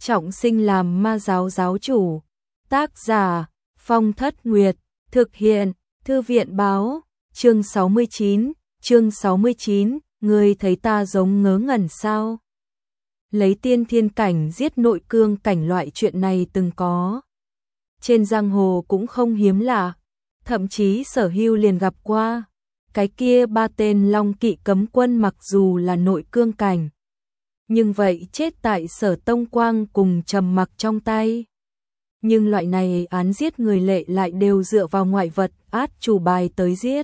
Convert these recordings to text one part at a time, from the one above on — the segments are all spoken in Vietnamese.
trọng sinh làm ma giáo giáo chủ. Tác giả Phong Thất Nguyệt, thực hiện Thư viện Báo. Chương 69, ngươi thấy ta giống ngớ ngẩn sao? Lấy tiên thiên cảnh giết nội cương cảnh loại chuyện này từng có. Trên giang hồ cũng không hiếm lạ, thậm chí Sở Hưu liền gặp qua. Cái kia 3 tên Long Kỵ cấm quân mặc dù là nội cương cảnh, nhưng vậy chết tại Sở Tông Quang cùng Trầm Mặc trong tay. Nhưng loại này án giết người lệ lại đều dựa vào ngoại vật át chủ bài tới giết.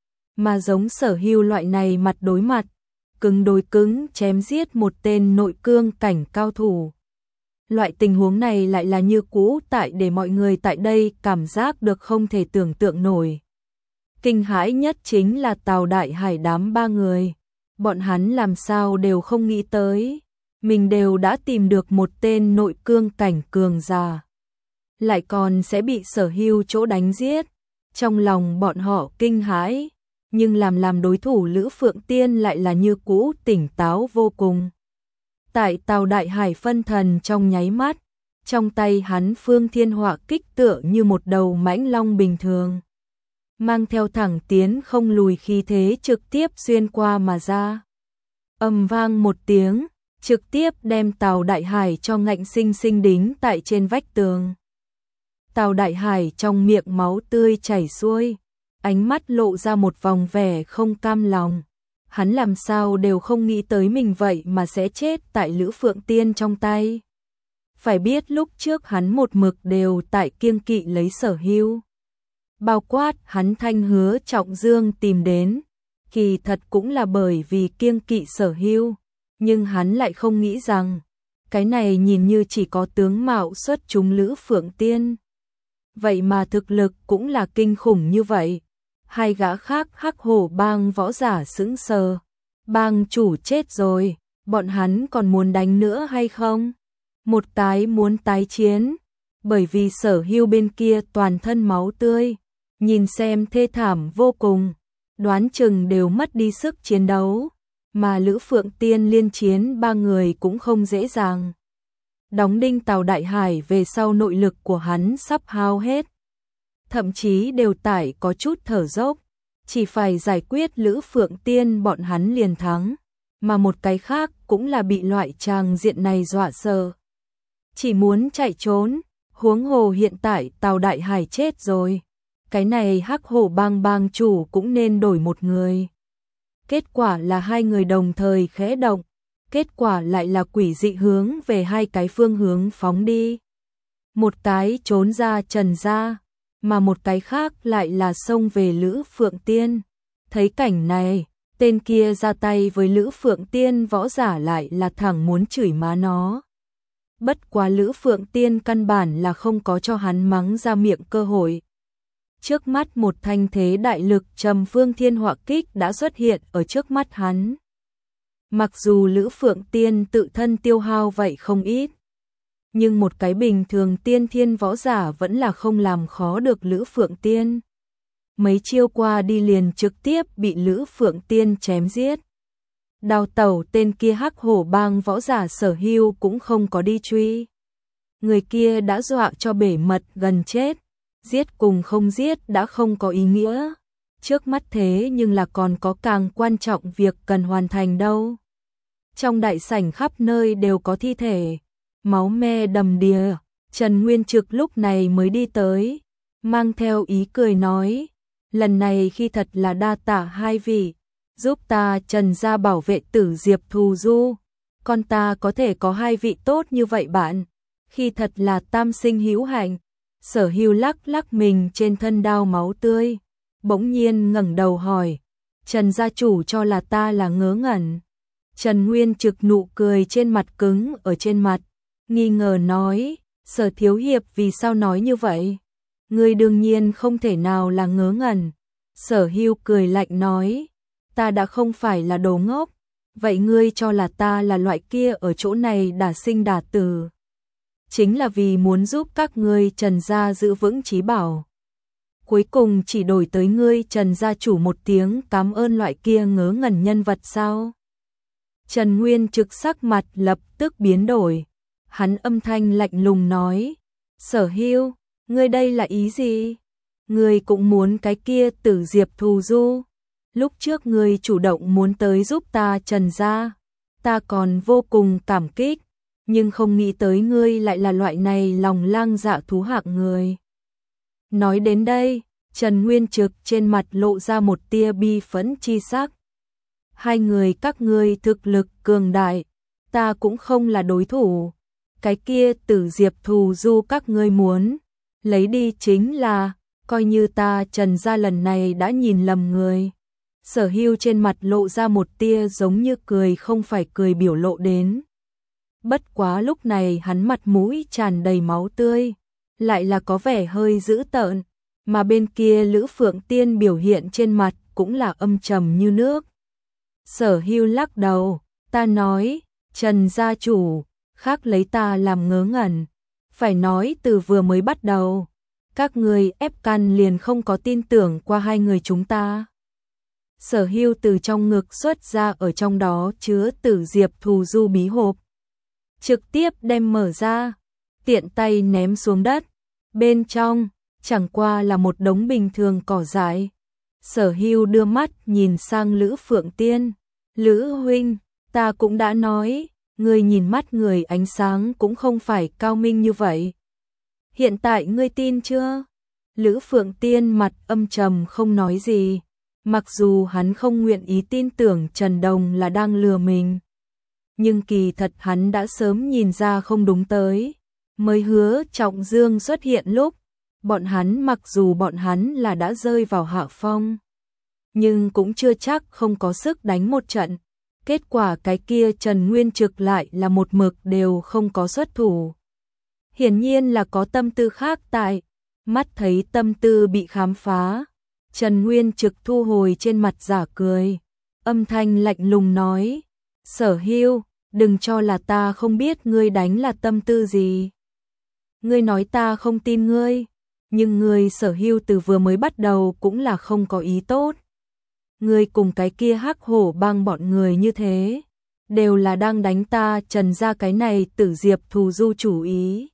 Mà giống Sở Hưu loại này mặt đối mặt, cứng đối cứng chém giết một tên nội cương cảnh cao thủ. Loại tình huống này lại là như cũ tại để mọi người tại đây cảm giác được không thể tưởng tượng nổi. Kinh hãi nhất chính là Tào Đại Hải đám 3 người. Bọn hắn làm sao đều không nghĩ tới. Mình đều đã tìm được một tên nội cương cảnh cường giả, lại còn sẽ bị Sở Hưu chỗ đánh giết. Trong lòng bọn họ kinh hãi, nhưng làm đối thủ Lữ Phượng Tiên lại là như cũ tỉnh táo vô cùng. Tại Tào Đại Hải phân thần trong nháy mắt, trong tay hắn Phương Thiên Họa kích tựa như một đầu mãnh long bình thường, mang theo thẳng tiến không lùi khí thế trực tiếp xuyên qua mà ra. Ầm vang một tiếng, trực tiếp đem Tào Đại Hải cho ngạnh sinh sinh đính tại trên vách tường. Tào Đại Hải trong miệng máu tươi chảy xuôi, ánh mắt lộ ra một vòng vẻ không cam lòng. Hắn làm sao đều không nghĩ tới mình vậy mà sẽ chết tại Lữ Phượng Tiên trong tay. Phải biết lúc trước hắn một mực đều tại kiêng kỵ lấy Sở Hưu. Bao quát hắn Thanh Hứa Trọng Dương tìm đến, kỳ thật cũng là bởi vì kiêng kỵ Sở Hưu, nhưng hắn lại không nghĩ rằng cái này nhìn như chỉ có tướng mạo xuất chúng Lữ Phượng Tiên, vậy mà thực lực cũng là kinh khủng như vậy. Hai gã khác Hắc Hổ bang võ giả sững sờ. Bang chủ chết rồi, bọn hắn còn muốn đánh nữa hay không? Một cái muốn tái chiến, bởi vì Sở Hưu bên kia toàn thân máu tươi, nhìn xem thê thảm vô cùng, đoán chừng đều mất đi sức chiến đấu, mà Lữ Phượng Tiên liên chiến 3 người cũng không dễ dàng. Đóng đinh Tào Đại Hải về sau nội lực của hắn sắp hao hết, thậm chí đều tải có chút thở dốc, chỉ phải giải quyết Lữ Phượng Tiên bọn hắn liền thắng, mà một cái khác cũng là bị loại tràng diện này dọa sợ, chỉ muốn chạy trốn. Huống hồ hiện tại Tào Đại Hải chết rồi, cái này Hắc Hổ bang bang chủ cũng nên đổi một người. Kết quả là 2 người đồng thời khẽ động, kết quả lại là quỷ dị hướng về 2 cái phương hướng phóng đi. Một cái trốn ra Trần gia, mà một cái khác lại là xông về Lữ Phượng Tiên. Thấy cảnh này, tên kia ra tay với Lữ Phượng Tiên võ giả lại là thẳng muốn chửi má nó. Bất quá Lữ Phượng Tiên căn bản là không có cho hắn mắng ra miệng cơ hội. Trước mắt một thanh thế đại lực trầm Phương Thiên Họa kích đã xuất hiện ở trước mắt hắn. Mặc dù Lữ Phượng Tiên tự thân tiêu hao vậy không ít, nhưng một cái bình thường tiên thiên võ giả vẫn là không làm khó được Lữ Phượng Tiên. Mấy chiêu qua đi liền trực tiếp bị Lữ Phượng Tiên chém giết. Đào tẩu tên kia Hắc Hổ bang võ giả Sở Hưu cũng không có đi truy. Người kia đã dọa cho bể mật gần chết, giết cùng không giết đã không có ý nghĩa. Trước mắt thế nhưng là còn có càng quan trọng việc cần hoàn thành đâu. Trong đại sảnh khắp nơi đều có thi thể, máu me đầm đìa. Trần Nguyên Trực lúc này mới đi tới, mang theo ý cười nói, lần này khi thật là đa tạ 2 vị, giúp ta Trần gia bảo vệ tử Diệp Thù Du, con ta có thể có 2 vị tốt như vậy bạn, khi thật là tam sinh hữu hạnh. Sở Hưu lắc lắc mình trên thân đao máu tươi, bỗng nhiên ngẩng đầu hỏi, Trần gia chủ cho là ta là ngớ ngẩn. Trần Nguyên Trực nụ cười trên mặt cứng ở trên mặt, nghi ngờ nói, Sở thiếu hiệp vì sao nói như vậy? Ngươi đương nhiên không thể nào là ngớ ngẩn. Sở Hưu cười lạnh nói, ta đã không phải là đồ ngốc, vậy ngươi cho là ta là loại kia ở chỗ này đả sinh đả tử, chính là vì muốn giúp các ngươi Trần gia giữ vững chí bảo. Cuối cùng chỉ đổi tới ngươi Trần gia chủ một tiếng cảm ơn loại kia ngớ ngẩn nhân vật sao? Trần Nguyên Trực sắc mặt lập tức biến đổi, Hắn âm thanh lạnh lùng nói, Sở Hưu, ngươi đây là ý gì? Ngươi cũng muốn cái kia Tử Diệp Thù Du? Lúc trước ngươi chủ động muốn tới giúp ta Trần gia, ta còn vô cùng cảm kích, nhưng không nghĩ tới ngươi lại là loại này lòng lang dạ thú hạng người. Nói đến đây, Trần Nguyên Trực trên mặt lộ ra một tia bi phẫn chi sắc. Hai người các ngươi thực lực cường đại, ta cũng không là đối thủ. Cái kia Tử Diệp Thù Du các ngươi muốn lấy đi chính là, coi như ta Trần gia lần này đã nhìn lầm người. Sở Hưu trên mặt lộ ra một tia giống như cười không phải cười biểu lộ đến. Bất quá lúc này hắn mặt mũi tràn đầy máu tươi, lại là có vẻ hơi dữ tợn, mà bên kia Lữ Phượng Tiên biểu hiện trên mặt cũng là âm trầm như nước. Sở Hưu lắc đầu, ta nói, Trần gia chủ, khác lấy ta làm ngớ ngẩn, phải nói từ vừa mới bắt đầu, các người ép căn liền không có tin tưởng qua hai người chúng ta. Sở Hưu từ trong ngực xuất ra ở trong đó chứa Tử Diệp Thù Du bí hộp, trực tiếp đem mở ra, tiện tay ném xuống đất. Bên trong chẳng qua là một đống bình thường cỏ dại. Sở Hưu đưa mắt nhìn sang Lữ Phượng Tiên, Lữ huynh, ta cũng đã nói, ngươi nhìn mắt người ánh sáng cũng không phải cao minh như vậy. Hiện tại ngươi tin chưa? Lữ Phượng Tiên mặt âm trầm không nói gì, mặc dù hắn không nguyện ý tin tưởng Trần Đồng là đang lừa mình. Nhưng kỳ thật hắn đã sớm nhìn ra không đúng tới, mới Hứa Trọng Dương xuất hiện lúc, bọn hắn mặc dù bọn hắn là đã rơi vào hạ phong, nhưng cũng chưa chắc không có sức đánh một trận. Kết quả cái kia Trần Nguyên Trực lại là một mực đều không có xuất thủ. Hiển nhiên là có tâm tư khác tại, mắt thấy tâm tư bị khám phá. Trần Nguyên Trực thu hồi trên mặt giả cười, âm thanh lạnh lùng nói, Sở Hưu, đừng cho là ta không biết ngươi đánh là tâm tư gì. Ngươi nói ta không tin ngươi, nhưng ngươi Sở Hưu từ vừa mới bắt đầu cũng là không có ý tốt. Ngươi cùng cái kia Hắc Hổ Bang bọn người như thế, đều là đang đánh ta Trần gia cái này Tử Diệp Thù Du chủ ý.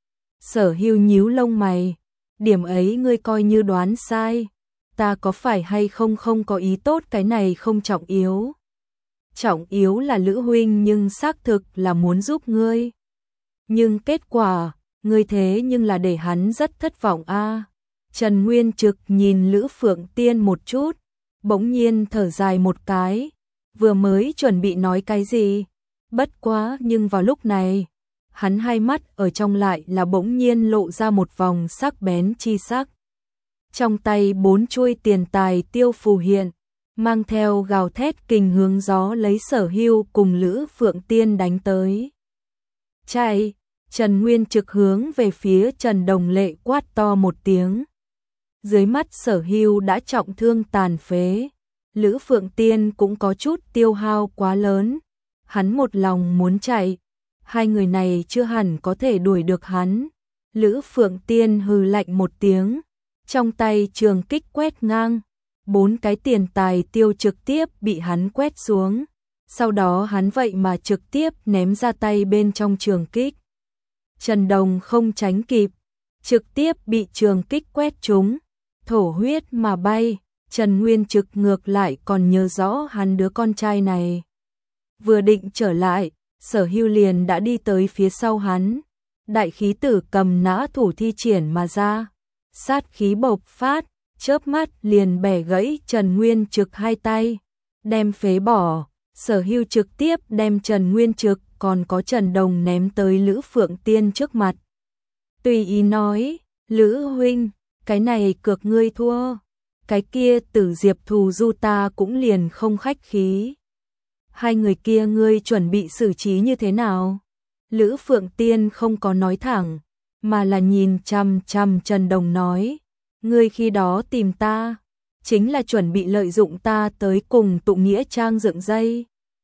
Sở Hưu nhíu lông mày, điểm ấy ngươi coi như đoán sai, ta có phải hay không có ý tốt cái này không trọng yếu. Trọng yếu là Lữ huynh nhưng xác thực là muốn giúp ngươi. Nhưng kết quả, ngươi thế nhưng là để hắn rất thất vọng a. Trần Nguyên Trực nhìn Lữ Phượng Tiên một chút, bỗng nhiên thở dài một cái, vừa mới chuẩn bị nói cái gì, bất quá nhưng vào lúc này, hắn hai mắt ở trong lại là bỗng nhiên lộ ra một vòng sắc bén chi sắc. Trong tay 4 chuôi tiền tài tiêu phù hiện, mang theo gào thét kình hướng gió lấy Sở Hưu cùng Lữ Phượng Tiên đánh tới. Chạy! Trần Nguyên Trực hướng về phía Trần Đồng Lệ quát to một tiếng. Dưới mắt Sở Hưu đã trọng thương tàn phế, Lữ Phượng Tiên cũng có chút tiêu hao quá lớn, hắn một lòng muốn chạy, hai người này chưa hẳn có thể đuổi được hắn. Lữ Phượng Tiên hừ lạnh một tiếng, trong tay trường kích quét ngang, 4 cái tiền tài tiêu trực tiếp bị hắn quét xuống, sau đó hắn vậy mà trực tiếp ném ra tay bên trong trường kích. Trần Đồng không tránh kịp, trực tiếp bị trường kích quét trúng, thổ huyết mà bay. Trần Nguyên Trực ngược lại còn nhớ rõ hắn đứa con trai này. Vừa định trở lại, Sở Hưu liền đã đi tới phía sau hắn. Đại khí tử cầm nã thủ thi triển mà ra, sát khí bộc phát, chớp mắt liền bẻ gãy Trần Nguyên Trực hai tay, đem phế bỏ. Sở Hưu trực tiếp đem Trần Nguyên Trực còn có Trần Đồng ném tới Lữ Phượng Tiên trước mặt. Tùy ý nói, Lữ huynh, cái này cược ngươi thua, cái kia Tử Diệp Thù Du ta cũng liền không khách khí. Hai người kia ngươi chuẩn bị xử trí như thế nào? Lữ Phượng Tiên không có nói thẳng, mà là nhìn chằm chằm Trần Đồng nói, ngươi khi đó tìm ta, chính là chuẩn bị lợi dụng ta tới cùng tụ nghĩa trang dựng dây.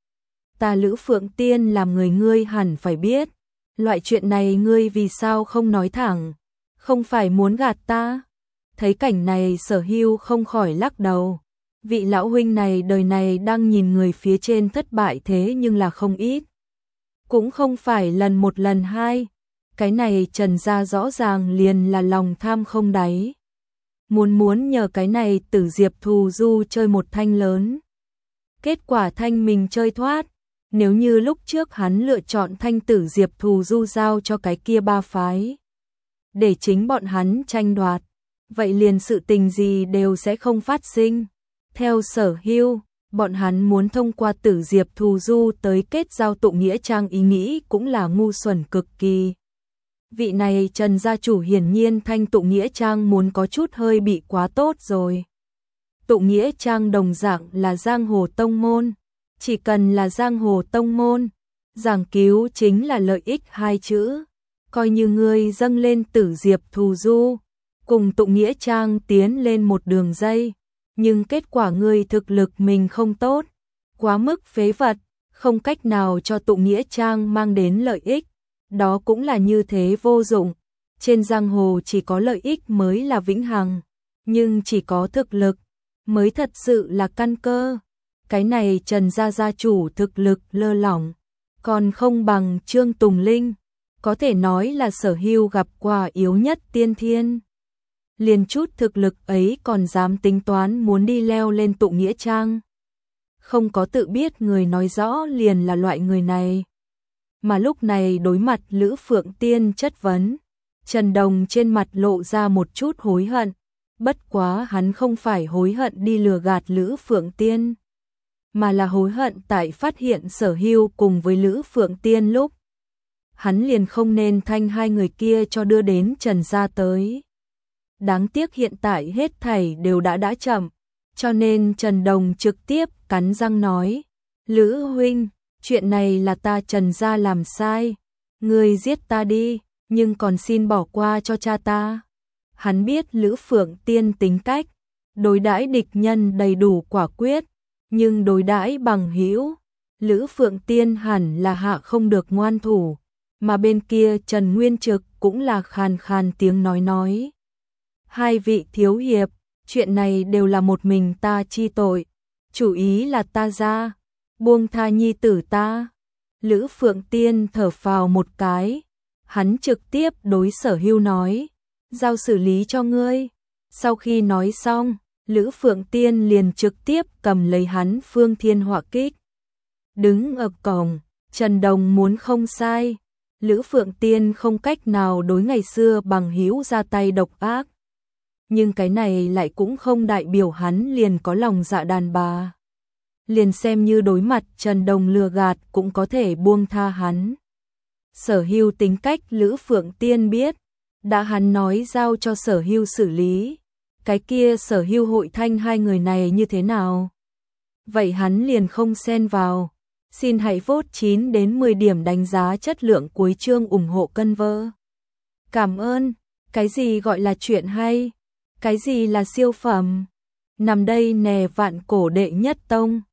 Ta Lữ Phượng Tiên làm người ngươi hẳn phải biết, loại chuyện này ngươi vì sao không nói thẳng, không phải muốn gạt ta? Thấy cảnh này Sở Hưu không khỏi lắc đầu, vị lão huynh này đời này đang nhìn người phía trên thất bại thế nhưng là không ít. cũng không phải lần một lần hai. Cái này Trần gia rõ ràng liền là lòng tham không đáy. Muốn nhờ cái này Tử Diệp Thù Du chơi một thanh lớn. Kết quả thanh mình chơi thoát. Nếu như lúc trước hắn lựa chọn thanh Tử Diệp Thù Du giao cho cái kia ba phái, để chính bọn hắn tranh đoạt, vậy liền sự tình gì đều sẽ không phát sinh. Theo Sở Hưu, bọn hắn muốn thông qua Tử Diệp Thù Du tới kết giao tụ nghĩa trang ý nghĩ cũng là ngu xuẩn cực kỳ. Vị này Trần gia chủ hiển nhiên thanh tụ nghĩa trang muốn có chút hơi bị quá tốt rồi. Tụ nghĩa trang đồng dạng là giang hồ tông môn, chỉ cần là giang hồ tông môn, giảng cứu chính là lợi ích hai chữ. Coi như ngươi dâng lên Tử Diệp Thù Du, cùng tụ nghĩa trang tiến lên một đường dây, nhưng kết quả ngươi thực lực mình không tốt, quá mức phế vật, không cách nào cho tụ nghĩa trang mang đến lợi ích, đó cũng là như thế vô dụng. Trên giang hồ chỉ có lợi ích mới là vĩnh hằng, nhưng chỉ có thực lực mới thật sự là căn cơ. Cái này Trần gia gia chủ thực lực lơ lỏng, còn không bằng Trương Tùng Linh, có thể nói là Sở Hưu gặp qua yếu nhất tiên thiên. Liền chút thực lực ấy còn dám tính toán muốn đi leo lên tụ nghĩa trang. Không có tự biết người nói rõ liền là loại người này. Mà lúc này đối mặt Lữ Phượng Tiên chất vấn, Trần Đồng trên mặt lộ ra một chút hối hận. Bất quá hắn không phải hối hận đi lừa gạt Lữ Phượng Tiên, mà là hối hận tại phát hiện Sở Hưu cùng với Lữ Phượng Tiên lúc. Hắn liền không nên thanh hai người kia cho đưa đến Trần gia tới. Đáng tiếc hiện tại hết thảy đều đã chậm, cho nên Trần Đồng trực tiếp cắn răng nói, Lữ huynh, chuyện này là ta Trần gia làm sai, ngươi giết ta đi, nhưng còn xin bỏ qua cho cha ta. Hắn biết Lữ Phượng Tiên tính cách, đối đãi địch nhân đầy đủ quả quyết, nhưng đối đãi bằng hữu, Lữ Phượng Tiên hẳn là hạ không được ngoan thủ, mà bên kia Trần Nguyên Trực cũng là khàn khàn tiếng nói. Hai vị thiếu hiệp, chuyện này đều là một mình ta chi tội, chủ ý là ta ra, buông tha nhi tử ta. Lữ Phượng Tiên thở phào một cái, hắn trực tiếp đối Sở Hưu nói, giao xử lý cho ngươi. Sau khi nói xong, Lữ Phượng Tiên liền trực tiếp cầm lấy hắn Phương Thiên Họa Kích. Đứng ở cổng, Trần Đồng muốn không sai, Lữ Phượng Tiên không cách nào đối ngày xưa bằng hữu ra tay độc ác. Nhưng cái này lại cũng không đại biểu hắn liền có lòng dạ đàn bà. Liền xem như đối mặt Trần Đồng lừa gạt cũng có thể buông tha hắn. Sở Hưu tính cách Lữ Phượng Tiên biết, đã hắn nói giao cho Sở Hưu xử lý, cái kia Sở Hưu hội thanh hai người này như thế nào? Vậy hắn liền không xen vào. Xin hãy vote 9 đến 10 điểm đánh giá chất lượng cuối chương ủng hộ cân vơ. Cảm ơn. Cái gì gọi là chuyện hay? Cái gì là siêu phẩm? Nằm đây nè vạn cổ đệ nhất tông.